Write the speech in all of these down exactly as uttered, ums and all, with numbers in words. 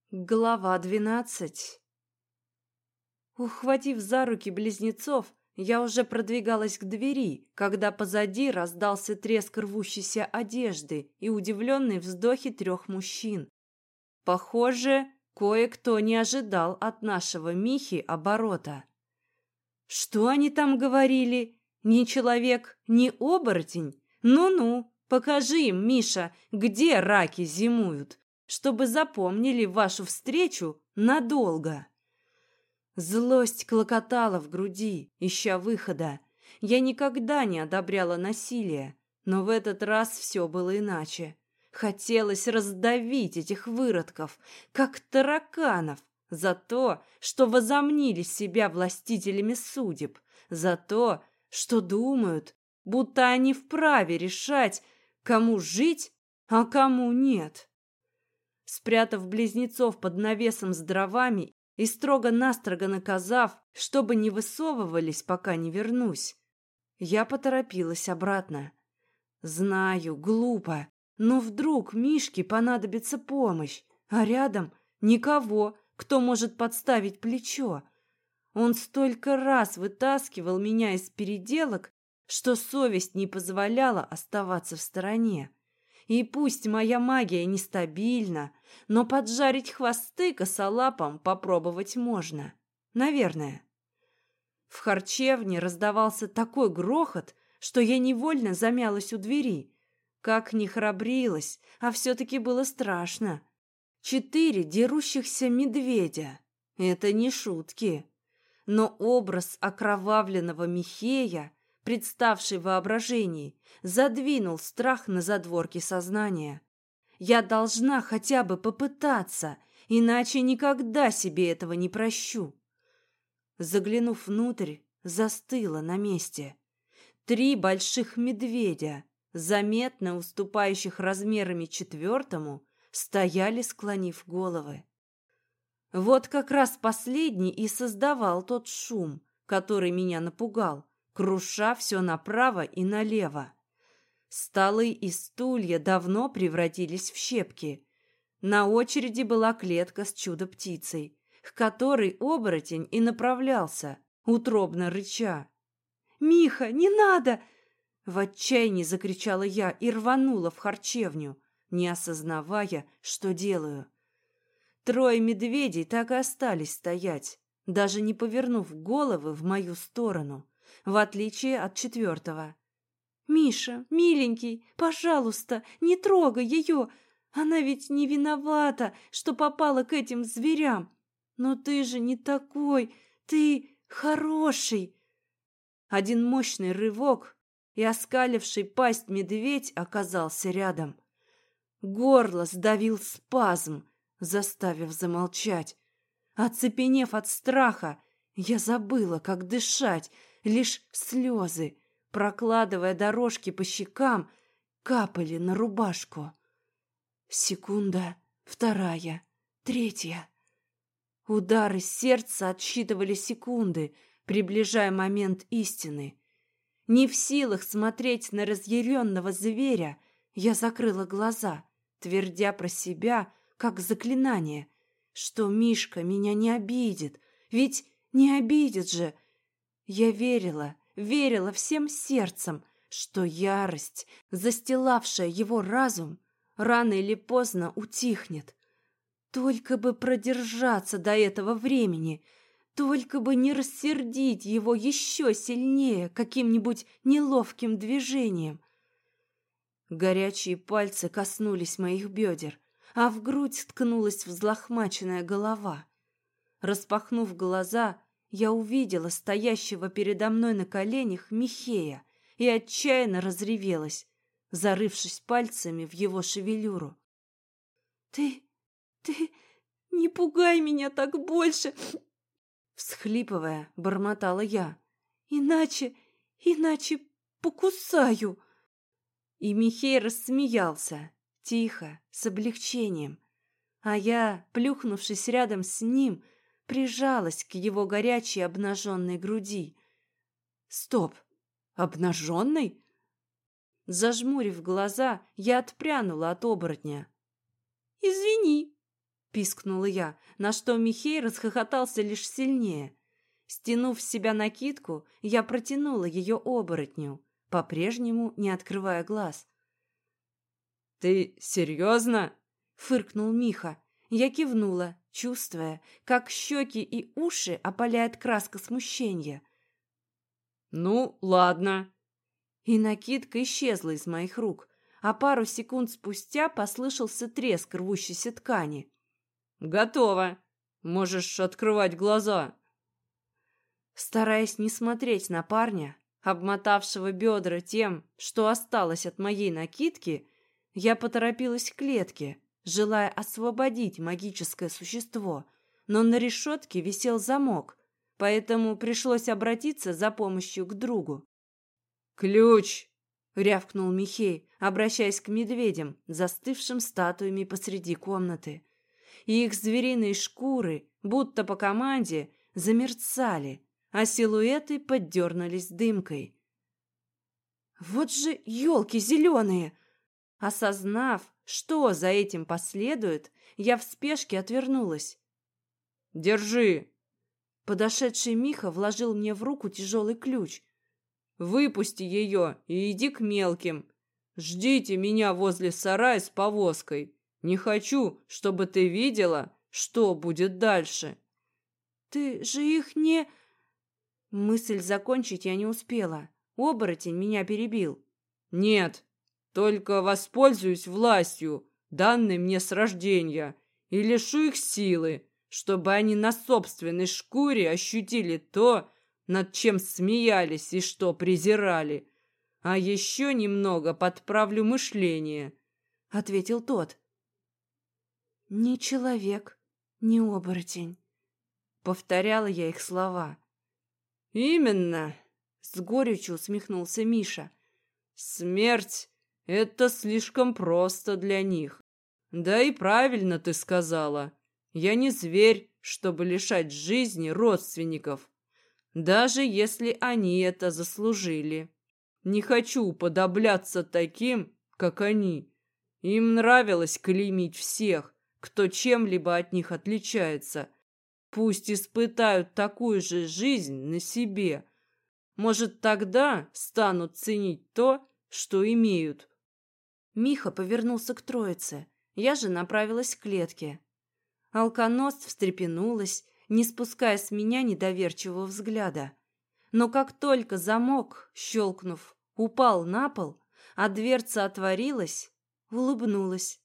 Глава двенадцать. Ухватив за руки близнецов, я уже продвигалась к двери, когда позади раздался треск рвущейся одежды и удивленные вздохи трех мужчин. Похоже, кое-кто не ожидал от нашего Михи оборота. Что они там говорили? Ни человек, ни оборотень? Ну-ну, покажи им, Миша, где раки зимуют, чтобы запомнили вашу встречу надолго. Злость клокотала в груди, ища выхода. Я никогда не одобряла насилие, но в этот раз все было иначе. Хотелось раздавить этих выродков, как тараканов, за то, что возомнили себя властителями судеб, за то, что думают, будто они вправе решать, кому жить, а кому нет. Спрятав близнецов под навесом с дровами и строго-настрого наказав, чтобы не высовывались, пока не вернусь, я поторопилась обратно. Знаю, глупо, но вдруг Мишке понадобится помощь, а рядом никого, кто может подставить плечо. Он столько раз вытаскивал меня из переделок, что совесть не позволяла оставаться в стороне. И пусть моя магия нестабильна, но поджарить хвосты косолапам попробовать можно. Наверное. В харчевне раздавался такой грохот, что я невольно замялась у двери. Как ни храбрилась, а все-таки было страшно. Четыре дерущихся медведя. Это не шутки. Но образ окровавленного Михея, представший в воображении, задвинул страх на задворки сознания. Я должна хотя бы попытаться, иначе никогда себе этого не прощу. Заглянув внутрь, застыла на месте. Три больших медведя, заметно уступающих размерами четвертому, стояли, склонив головы. Вот как раз последний и создавал тот шум, который меня напугал, круша все направо и налево. Столы и стулья давно превратились в щепки. На очереди была клетка с чудо-птицей, к которой оборотень и направлялся, утробно рыча. «Миха, не надо!» В отчаянии закричала я и рванула в харчевню, не осознавая, что делаю. Трое медведей так и остались стоять, даже не повернув головы в мою сторону, в отличие от четвертого. «Миша, миленький, пожалуйста, не трогай ее! Она ведь не виновата, что попала к этим зверям. Но ты же не такой, ты хороший!» Один мощный рывок, и оскаливший пасть медведь оказался рядом. Горло сдавил спазм, заставив замолчать. Оцепенев от страха, я забыла, как дышать, лишь слезы, прокладывая дорожки по щекам, капали на рубашку. Секунда, вторая, третья. Удары сердца отсчитывали секунды, приближая момент истины. Не в силах смотреть на разъяренного зверя, я закрыла глаза, твердя про себя, как заклинание, что Мишка меня не обидит, ведь не обидит же. Я верила, верила всем сердцем, что ярость, застилавшая его разум, рано или поздно утихнет. Только бы продержаться до этого времени, только бы не рассердить его еще сильнее каким-нибудь неловким движением. Горячие пальцы коснулись моих бедер, а в грудь ткнулась взлохмаченная голова. Распахнув глаза, я увидела стоящего передо мной на коленях Михея и отчаянно разревелась, зарывшись пальцами в его шевелюру. «Ты, ты не пугай меня так больше!» Всхлипывая, бормотала я. «Иначе, иначе покусаю!» И Михей рассмеялся, тихо, с облегчением. А я, плюхнувшись рядом с ним, прижалась к его горячей обнаженной груди. «Стоп! Обнаженной?» Зажмурив глаза, я отпрянула от оборотня. «Извини!» — пискнула я, на что Михей расхохотался лишь сильнее. Стянув с себя накидку, я протянула ее оборотню, по-прежнему не открывая глаз. «Ты серьезно?» — фыркнул Миха. Я кивнула, чувствуя, как щеки и уши опаляет краска смущения. «Ну, ладно». И накидка исчезла из моих рук, а пару секунд спустя послышался треск рвущейся ткани. «Готово. Можешь открывать глаза». Стараясь не смотреть на парня, обмотавшего бедра тем, что осталось от моей накидки, я поторопилась к клетке, желая освободить магическое существо, но на решетке висел замок, поэтому пришлось обратиться за помощью к другу. «Ключ!» — рявкнул Михей, обращаясь к медведям, застывшим статуями посреди комнаты. И их звериные шкуры, будто по команде, замерцали, а силуэты поддернулись дымкой. «Вот же елки зеленые!» Осознав, что за этим последует, я в спешке отвернулась. «Держи!» Подошедший Миха вложил мне в руку тяжелый ключ. «Выпусти ее и иди к мелким. Ждите меня возле сарая с повозкой. Не хочу, чтобы ты видела, что будет дальше». «Ты же их не...» Мысль закончить я не успела. Оборотень меня перебил. «Нет, только воспользуюсь властью, данной мне с рождения, и лишу их силы, чтобы они на собственной шкуре ощутили то, над чем смеялись и что презирали. А еще немного подправлю мышление», — ответил тот. «Не человек, не оборотень», — повторяла я их слова. «Именно», — с горечью усмехнулся Миша. «Смерть — это слишком просто для них. Да и правильно ты сказала. Я не зверь, чтобы лишать жизни родственников, даже если они это заслужили. Не хочу уподобляться таким, как они. Им нравилось клеймить всех, кто чем-либо от них отличается. Пусть испытают такую же жизнь на себе. Может, тогда станут ценить то, что имеют». Миха повернулся к троице. Я же направилась к клетке. Алконост встрепенулась, не спуская с меня недоверчивого взгляда. Но как только замок, щелкнув, упал на пол, а дверца отворилась, улыбнулась.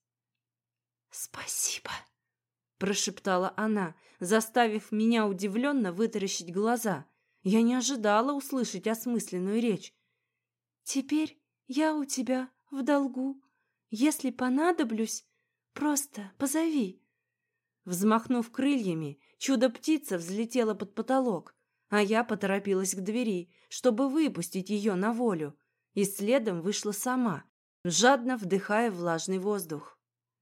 «Спасибо», — прошептала она, заставив меня удивленно вытаращить глаза. Я не ожидала услышать осмысленную речь. «Теперь я у тебя в долгу. Если понадоблюсь, просто позови». Взмахнув крыльями, чудо-птица взлетела под потолок, а я поторопилась к двери, чтобы выпустить ее на волю, и следом вышла сама, жадно вдыхая влажный воздух.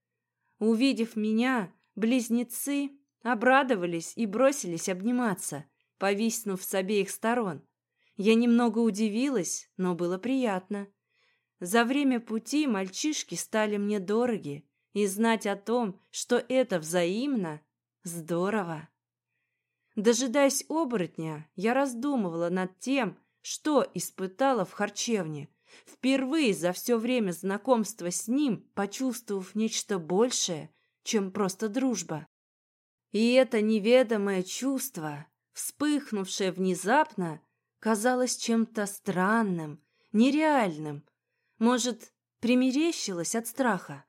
Увидев меня, близнецы обрадовались и бросились обниматься, повиснув с обеих сторон. Я немного удивилась, но было приятно. За время пути мальчишки стали мне дороги, и знать о том, что это взаимно, здорово. Дожидаясь оборотня, я раздумывала над тем, что испытала в харчевне, впервые за все время знакомства с ним почувствовав нечто большее, чем просто дружба. И это неведомое чувство, вспыхнувшее внезапно, казалось чем-то странным, нереальным. Может, примерещилось от страха?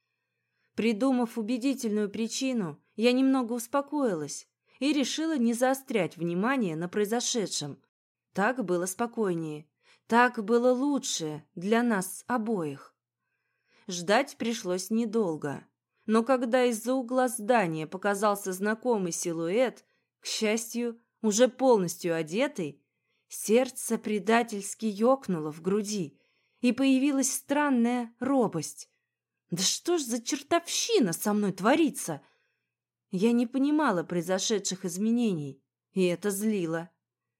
Придумав убедительную причину, я немного успокоилась и решила не заострять внимание на произошедшем. Так было спокойнее, так было лучше для нас обоих. Ждать пришлось недолго, но когда из-за угла здания показался знакомый силуэт, к счастью, уже полностью одетый, сердце предательски ёкнуло в груди, и появилась странная робость. Да что ж за чертовщина со мной творится? Я не понимала произошедших изменений, и это злило.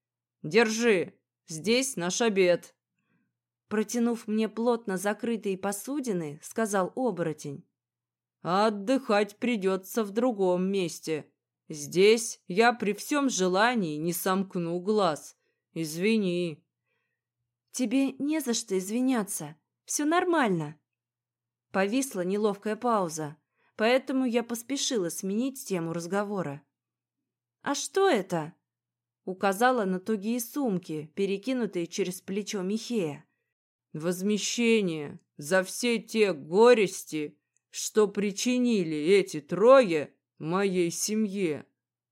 «Держи, здесь наш обед». Протянув мне плотно закрытые посудины, сказал оборотень. а отдыхать придется в другом месте. Здесь я при всем желании не сомкну глаз. Извини». «Тебе не за что извиняться. Все нормально». Повисла неловкая пауза, поэтому я поспешила сменить тему разговора. «А что это?» Указала на тугие сумки, перекинутые через плечо Михея. «Возмещение за все те горести, что причинили эти трое моей семье».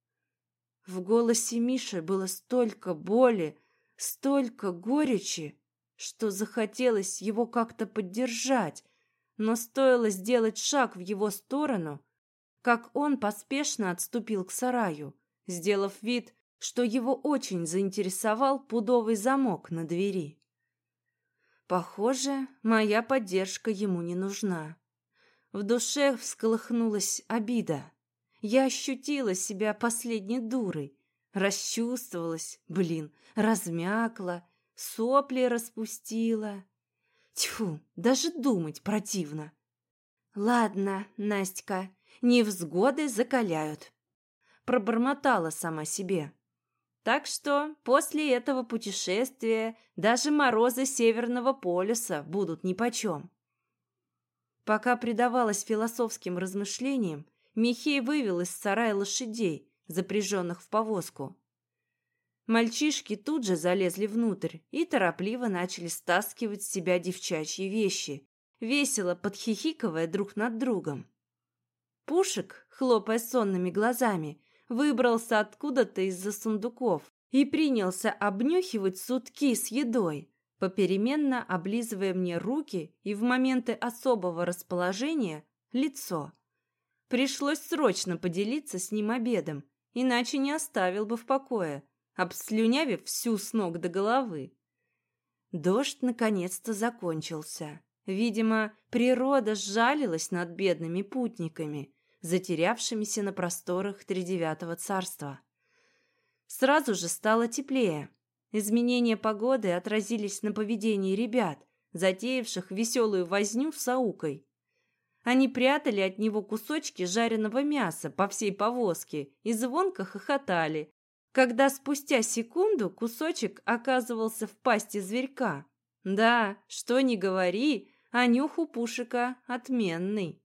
В голосе Миши было столько боли, столько горечи, что захотелось его как-то поддержать, но стоило сделать шаг в его сторону, как он поспешно отступил к сараю, сделав вид, что его очень заинтересовал пудовый замок на двери. Похоже, моя поддержка ему не нужна. В душе всколыхнулась обида. Я ощутила себя последней дурой, расчувствовалась, блин, размякла, сопли распустила. Тьфу, даже думать противно. Ладно, Настя, невзгоды закаляют. Пробормотала сама себе. Так что после этого путешествия даже морозы Северного полюса будут нипочем. Пока предавалась философским размышлениям, Михей вывел из сарая лошадей, запряженных в повозку. Мальчишки тут же залезли внутрь и торопливо начали стаскивать с себя девчачьи вещи, весело подхихикывая друг над другом. Пушек, хлопая сонными глазами, выбрался откуда-то из-за сундуков и принялся обнюхивать сутки с едой, попеременно облизывая мне руки и в моменты особого расположения лицо. Пришлось срочно поделиться с ним обедом, иначе не оставил бы в покое, обслюнявив всю с ног до головы. Дождь наконец-то закончился. Видимо, природа сжалилась над бедными путниками, затерявшимися на просторах тридевятого царства. Сразу же стало теплее. Изменения погоды отразились на поведении ребят, затеявших веселую возню с аукой. Они прятали от него кусочки жареного мяса по всей повозке и звонко хохотали, когда спустя секунду кусочек оказывался в пасти зверька. Да, что ни говори, а нюх у Пушика отменный.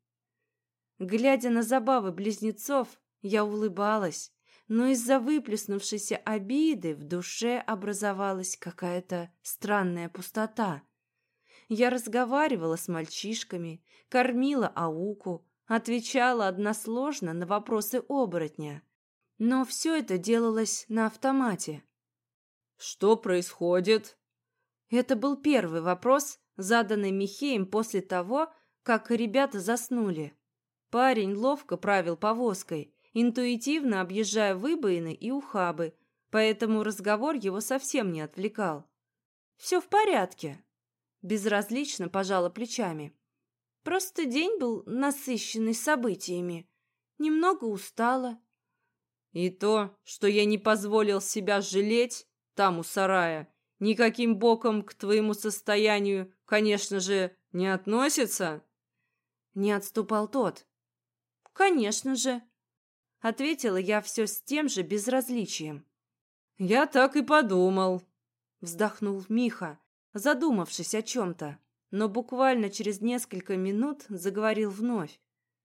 Глядя на забавы близнецов, я улыбалась, но из-за выплеснувшейся обиды в душе образовалась какая-то странная пустота. Я разговаривала с мальчишками, кормила ауку, отвечала односложно на вопросы оборотня. Но все это делалось на автомате. «Что происходит?» Это был первый вопрос, заданный Михеем после того, как ребята заснули. Парень ловко правил повозкой, интуитивно объезжая выбоины и ухабы, поэтому разговор его совсем не отвлекал. «Все в порядке», — безразлично пожала плечами. «Просто день был насыщенный событиями. Немного устала». «И то, что я не позволил себя жалеть там у сарая, никаким боком к твоему состоянию, конечно же, не относится?» Не отступал тот. «Конечно же», — ответила я все с тем же безразличием. «Я так и подумал», — вздохнул Миха, задумавшись о чем-то, но буквально через несколько минут заговорил вновь.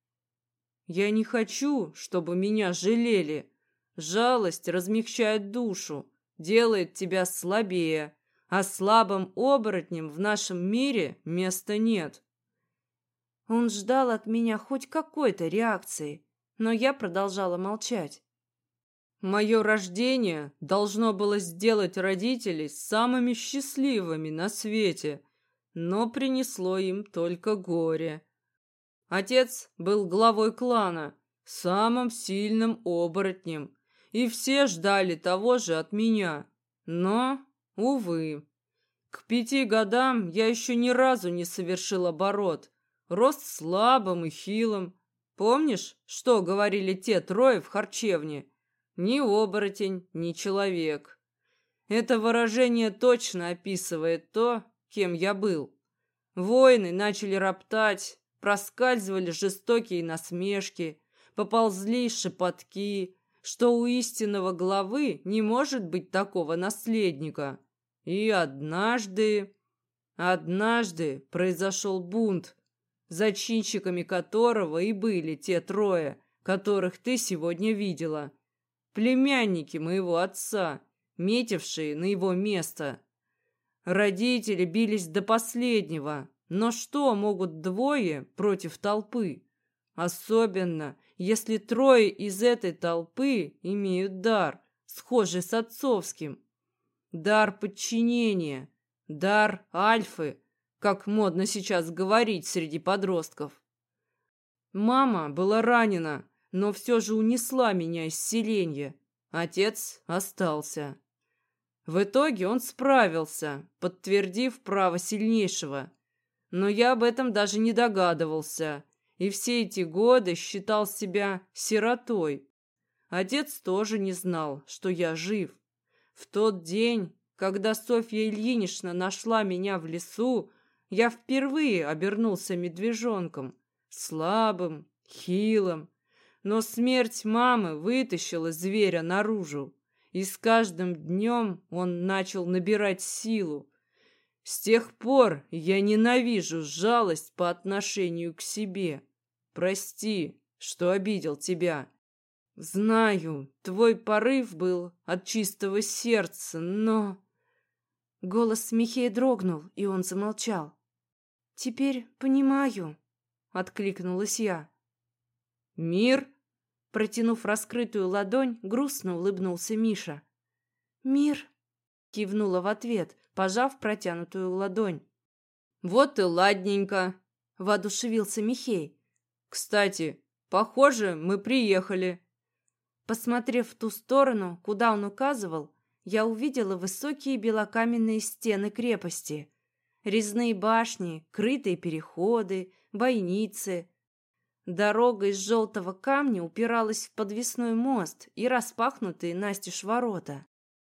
«Я не хочу, чтобы меня жалели. Жалость размягчает душу, делает тебя слабее, а слабым оборотням в нашем мире места нет». Он ждал от меня хоть какой-то реакции, но я продолжала молчать. «Мое рождение должно было сделать родителей самыми счастливыми на свете, но принесло им только горе. Отец был главой клана, самым сильным оборотнем, и все ждали того же от меня. Но, увы, к пяти годам я еще ни разу не совершил оборот, рос слабым и хилым. Помнишь, что говорили те трое в харчевне? Ни оборотень, ни человек. Это выражение точно описывает то, кем я был. Воины начали роптать, проскальзывали жестокие насмешки, поползли шепотки, что у истинного главы не может быть такого наследника. И однажды, однажды произошел бунт, зачинщиками которого и были те трое, которых ты сегодня видела. Племянники моего отца, метившие на его место. Родители бились до последнего, но что могут двое против толпы? Особенно, если трое из этой толпы имеют дар, схожий с отцовским. Дар подчинения, дар альфы, как модно сейчас говорить среди подростков. Мама была ранена, но все же унесла меня из селенья. Отец остался. В итоге он справился, подтвердив право сильнейшего. Но я об этом даже не догадывался, и все эти годы считал себя сиротой. Отец тоже не знал, что я жив. В тот день, когда Софья Ильинична нашла меня в лесу, я впервые обернулся медвежонком, слабым, хилым. Но смерть мамы вытащила зверя наружу, и с каждым днем он начал набирать силу. С тех пор я ненавижу жалость по отношению к себе. Прости, что обидел тебя. Знаю, твой порыв был от чистого сердца, но...» Голос Михея дрогнул, и он замолчал. «Теперь понимаю», — откликнулась я. «Мир?» Протянув раскрытую ладонь, грустно улыбнулся Миша. «Мир», — кивнула в ответ, пожав протянутую ладонь. «Вот и ладненько», — воодушевился Михей. «Кстати, похоже, мы приехали». Посмотрев в ту сторону, куда он указывал, я увидела высокие белокаменные стены крепости, резные башни, крытые переходы, бойницы. Дорога из желтого камня упиралась в подвесной мост и распахнутые настежь ворота.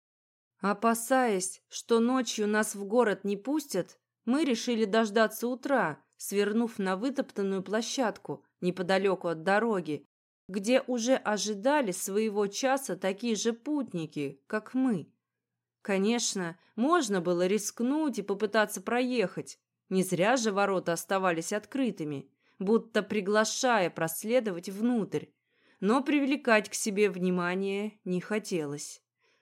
Опасаясь, что ночью нас в город не пустят, мы решили дождаться утра, свернув на вытоптанную площадку неподалеку от дороги, где уже ожидали своего часа такие же путники, как мы. Конечно, можно было рискнуть и попытаться проехать. Не зря же ворота оставались открытыми, будто приглашая проследовать внутрь, но привлекать к себе внимание не хотелось.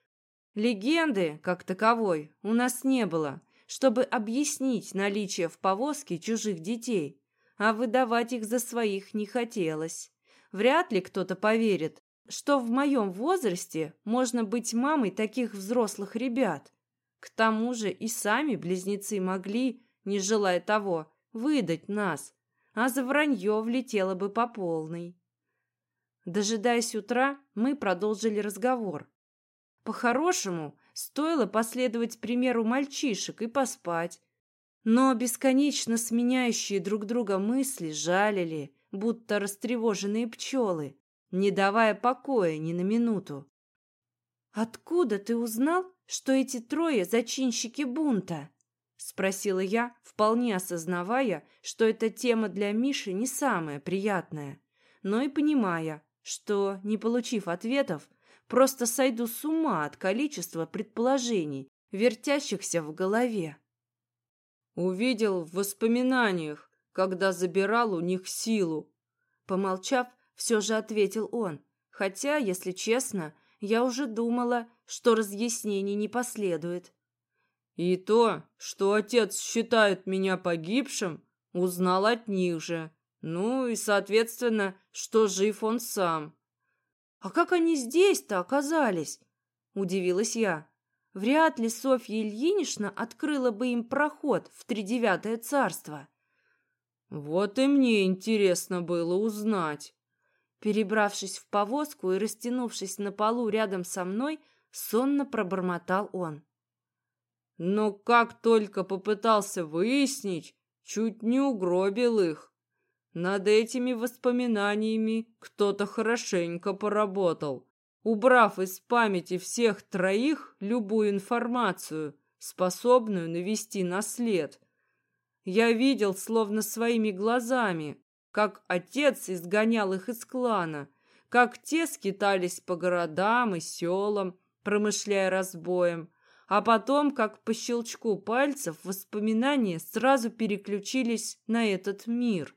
Легенды, как таковой, у нас не было, чтобы объяснить наличие в повозке чужих детей, а выдавать их за своих не хотелось. Вряд ли кто-то поверит, что в моем возрасте можно быть мамой таких взрослых ребят. К тому же и сами близнецы могли, не желая того, выдать нас, а за вранье влетело бы по полной. Дожидаясь утра, мы продолжили разговор. По-хорошему, стоило последовать примеру мальчишек и поспать. Но бесконечно сменяющие друг друга мысли жалили, будто растревоженные пчелы, не давая покоя ни на минуту. «Откуда ты узнал, что эти трое зачинщики бунта?» — спросила я, вполне осознавая, что эта тема для Миши не самая приятная, но и понимая, что, не получив ответов, просто сойду с ума от количества предположений, вертящихся в голове. «Увидел в воспоминаниях, когда забирал у них силу», — помолчав, все же ответил он, хотя, если честно, я уже думала, что разъяснений не последует. «И то, что отец считает меня погибшим, узнал от них же. Ну и, соответственно, что жив он сам». «А как они здесь-то оказались?» – удивилась я. «Вряд ли Софья Ильинична открыла бы им проход в тридевятое царство». «Вот и мне интересно было узнать». Перебравшись в повозку и растянувшись на полу рядом со мной, сонно пробормотал он. Но как только попытался выяснить, чуть не угробил их. Над этими воспоминаниями кто-то хорошенько поработал, убрав из памяти всех троих любую информацию, способную навести на след. Я видел словно своими глазами, как отец изгонял их из клана, как те скитались по городам и селам, промышляя разбоем, а потом, как по щелчку пальцев, воспоминания сразу переключились на этот мир.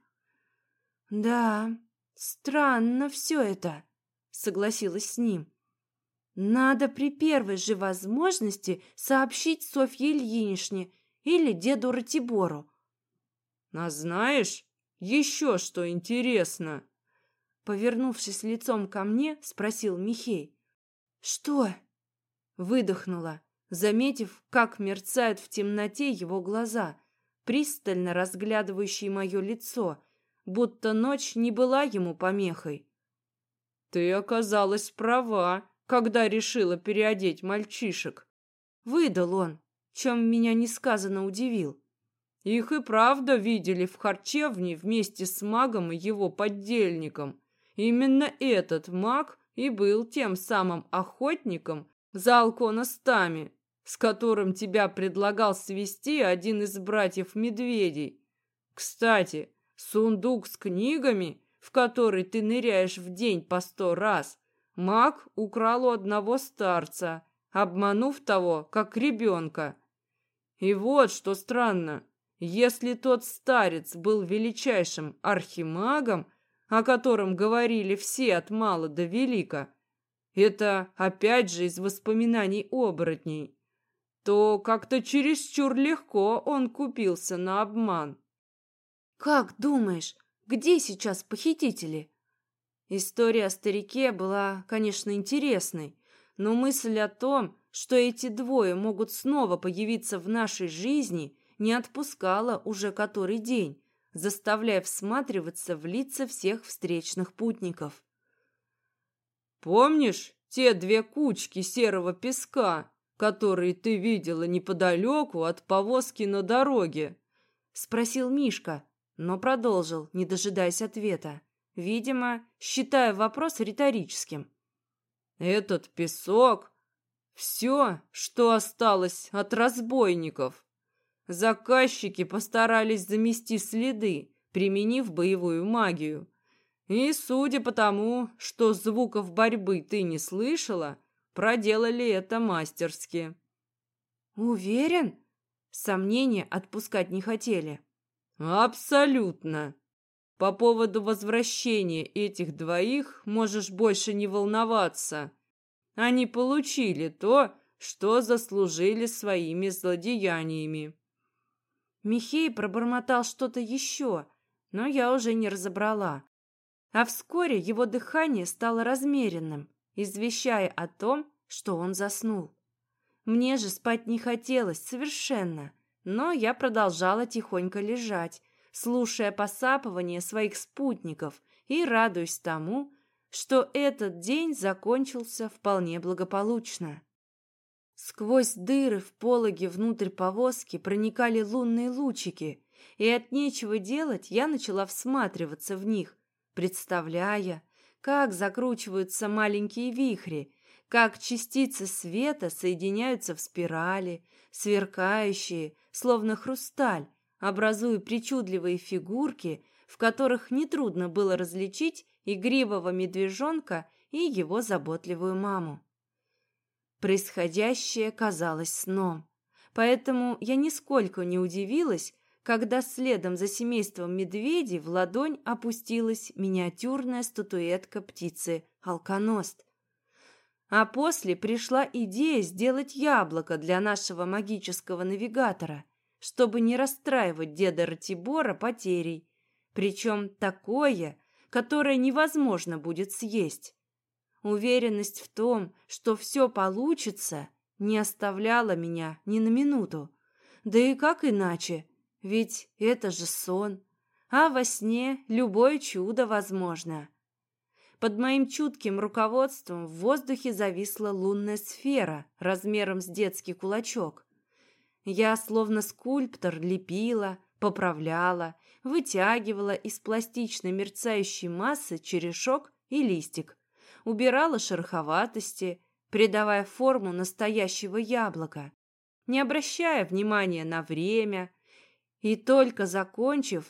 «Да, странно все это», — согласилась с ним. «Надо при первой же возможности сообщить Софье Ильиничне или деду Ратибору». «А знаешь, еще что интересно?» Повернувшись лицом ко мне, спросил Михей. «Что?» — выдохнула, заметив, как мерцают в темноте его глаза, пристально разглядывающие мое лицо, будто ночь не была ему помехой. «Ты оказалась права, когда решила переодеть мальчишек», — выдал он, чем меня несказанно удивил. «Их и правда видели в харчевне вместе с магом и его поддельником. Именно этот маг и был тем самым охотником за алконостами, с которым тебя предлагал свести один из братьев-медведей. Кстати, сундук с книгами, в который ты ныряешь в день по сто раз, маг украл у одного старца, обманув того, как ребенка. И вот что странно, если тот старец был величайшим архимагом, о котором говорили все от мала до велика, это опять же из воспоминаний оборотней, то как-то чересчур легко он купился на обман. «Как думаешь, где сейчас похитители?» История о старике была, конечно, интересной, но мысль о том, что эти двое могут снова появиться в нашей жизни, не отпускала уже который день, заставляя всматриваться в лица всех встречных путников. «Помнишь те две кучки серого песка, которые ты видела неподалеку от повозки на дороге?» — спросил Мишка, но продолжил, не дожидаясь ответа, видимо, считая вопрос риторическим. «Этот песок — все, что осталось от разбойников. Заказчики постарались замести следы, применив боевую магию. И, судя по тому, что звуков борьбы ты не слышала, проделали это мастерски». «Уверен?» Сомнения отпускать не хотели. «Абсолютно. По поводу возвращения этих двоих можешь больше не волноваться. Они получили то, что заслужили своими злодеяниями». Михей пробормотал что-то еще, но я уже не разобрала. А вскоре его дыхание стало размеренным, извещая о том, что он заснул. Мне же спать не хотелось совершенно, но я продолжала тихонько лежать, слушая посапывание своих спутников и радуясь тому, что этот день закончился вполне благополучно. Сквозь дыры в пологе внутрь повозки проникали лунные лучики, и от нечего делать я начала всматриваться в них, представляя, как закручиваются маленькие вихри, как частицы света соединяются в спирали, сверкающие, словно хрусталь, образуя причудливые фигурки, в которых нетрудно было различить игривого медвежонка и его заботливую маму. Происходящее казалось сном, поэтому я нисколько не удивилась, когда следом за семейством медведей в ладонь опустилась миниатюрная статуэтка птицы алконост. А после пришла идея сделать яблоко для нашего магического навигатора, чтобы не расстраивать деда Ратибора потерей, причем такое, которое невозможно будет съесть. Уверенность в том, что все получится, не оставляла меня ни на минуту. Да и как иначе? Ведь это же сон, а во сне любое чудо возможно. Под моим чутким руководством в воздухе зависла лунная сфера размером с детский кулачок. Я, словно скульптор, лепила, поправляла, вытягивала из пластичной мерцающей массы черешок и листик, убирала шероховатости, придавая форму настоящего яблока, не обращая внимания на время, и только закончив,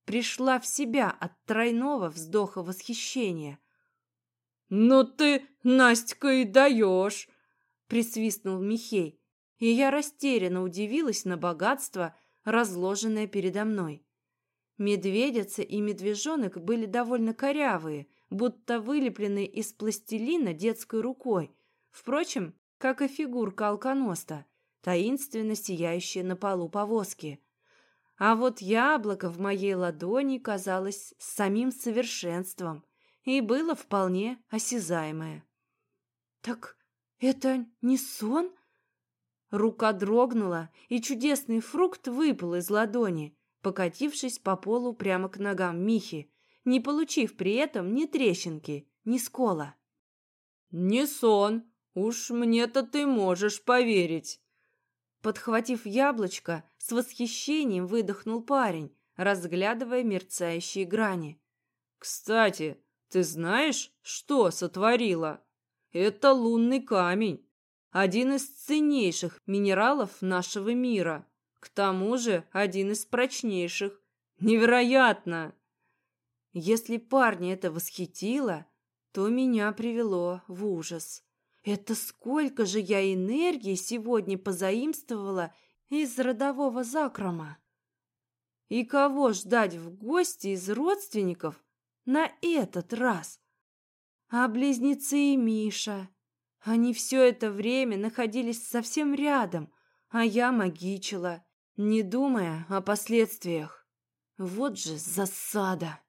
пришла в себя от тройного вздоха восхищения. «Ну ты, Настя, и даешь!» — присвистнул Михей, и я растерянно удивилась на богатство, разложенное передо мной. Медведица и медвежонок были довольно корявые, будто вылепленные из пластилина детской рукой, впрочем, как и фигурка алконоста, таинственно сияющая на полу повозки. А вот яблоко в моей ладони казалось самим совершенством и было вполне осязаемое. «Так это не сон?» Рука дрогнула, и чудесный фрукт выпал из ладони, покатившись по полу прямо к ногам Михи, не получив при этом ни трещинки, ни скола. «Не сон, уж мне-то ты можешь поверить!» Подхватив яблочко, с восхищением выдохнул парень, разглядывая мерцающие грани. «Кстати, ты знаешь, что сотворила? Это лунный камень, один из ценнейших минералов нашего мира, к тому же один из прочнейших. Невероятно!» Если парня это восхитило, то меня привело в ужас. Это сколько же я энергии сегодня позаимствовала из родового закрома? И кого ждать в гости из родственников на этот раз? А близнецы и Миша? Они все это время находились совсем рядом, а я магичила, не думая о последствиях. Вот же засада!